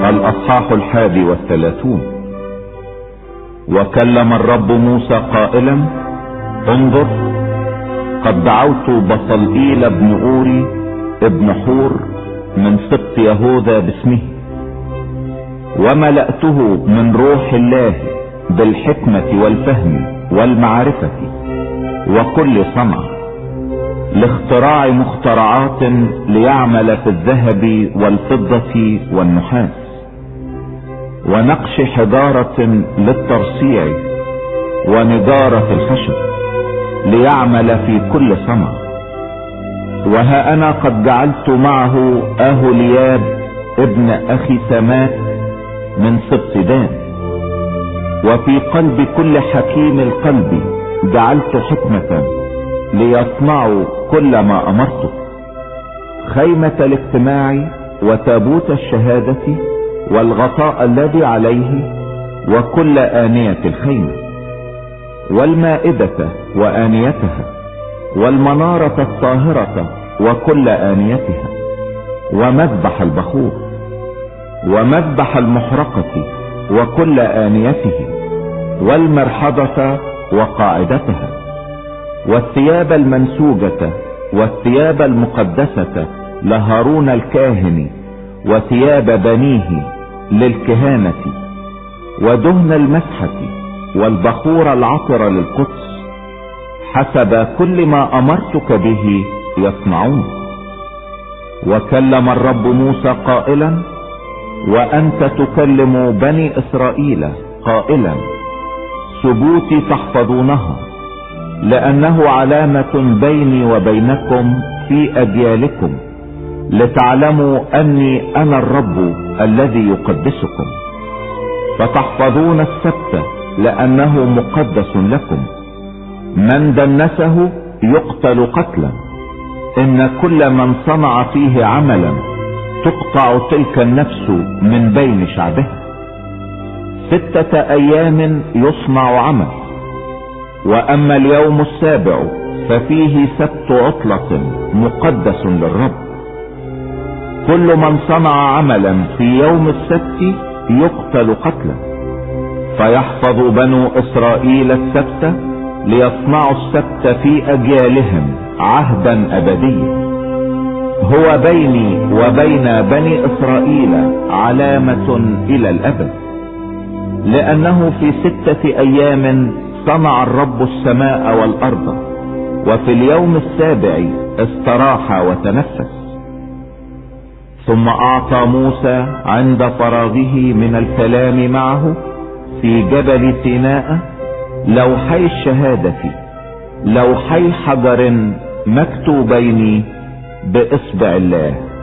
الأصحاح 31. وكلم الرب موسى قائلا: انظر، قد دعوت بصلئيل ابن أوري ابن حور من سبط يهوذا باسمه، وملأته من روح الله بالحكمة والفهم والمعرفة وكل صنع، لاختراع مخترعات ليعمل في الذهب والفضة والنحاس، ونقش حجارة للترصيع، ونجارة الخشب ليعمل في كل صنع. وها انا قد جعلت معه اهولياب ابن اخي سمات من سبط دان، وفي قلب كل حكيم القلب جعلت حكمة ليصنعوا كل ما امرته: خيمة الاجتماع، وتابوت الشهادة، والغطاء الذي عليه، وكل آنية الخيمة، والمائدة وآنيتها، والمنارة الطاهرة وكل آنيتها، ومذبح البخور، ومذبح المحرقة وكل آنيته، والمرحضة وقاعدتها، والثياب المنسوجة والثياب المقدسة لهارون الكاهن وثياب بنيه للكهانة، ودهن المسحة والبخور العطر للقدس، حسب كل ما امرتك به يصنعون. وكلم الرب موسى قائلا: وانت تكلم بني اسرائيل قائلا: سبوتي تحفظونها، لانه علامة بيني وبينكم في اجيالكم، لتعلموا اني انا الرب الذي يقدسكم. فتحفظون السبت لانه مقدس لكم، من دنسه يقتل قتلا، ان كل من صنع فيه عملا تقطع تلك النفس من بين شعبها. 6 ايام يصنع عمل، واما اليوم السابع ففيه سبت عطلة مقدس للرب. كل من صنع عملا في يوم السبت يقتل قتلا. فيحفظ بنو اسرائيل السبت ليصنعوا السبت في اجيالهم عهدا ابديا، هو بيني وبين بني اسرائيل علامة الى الابد. لانه في 6 ايام صنع الرب السماء والارض، وفي اليوم السابع استراح وتنفس. ثم اعطى موسى عند فراغه من الكلام معه في جبل سيناء لوحي الشهادة، لوحي حجر مكتوبين باصبع الله.